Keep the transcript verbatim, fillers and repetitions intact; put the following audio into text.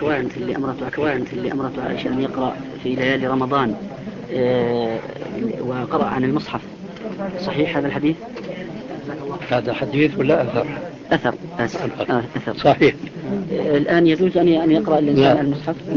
كوانت اللي أمرته كوانت اللي أمرته عائشة أن يقرأ في ليالي رمضان آه وقرأ عن المصحف، صحيح هذا الحديث؟ هذا حديث ولا أثر؟ أثر. أثر. أثر. صحيح. الآن يجوز أن يقرأ الإنسان المصحف؟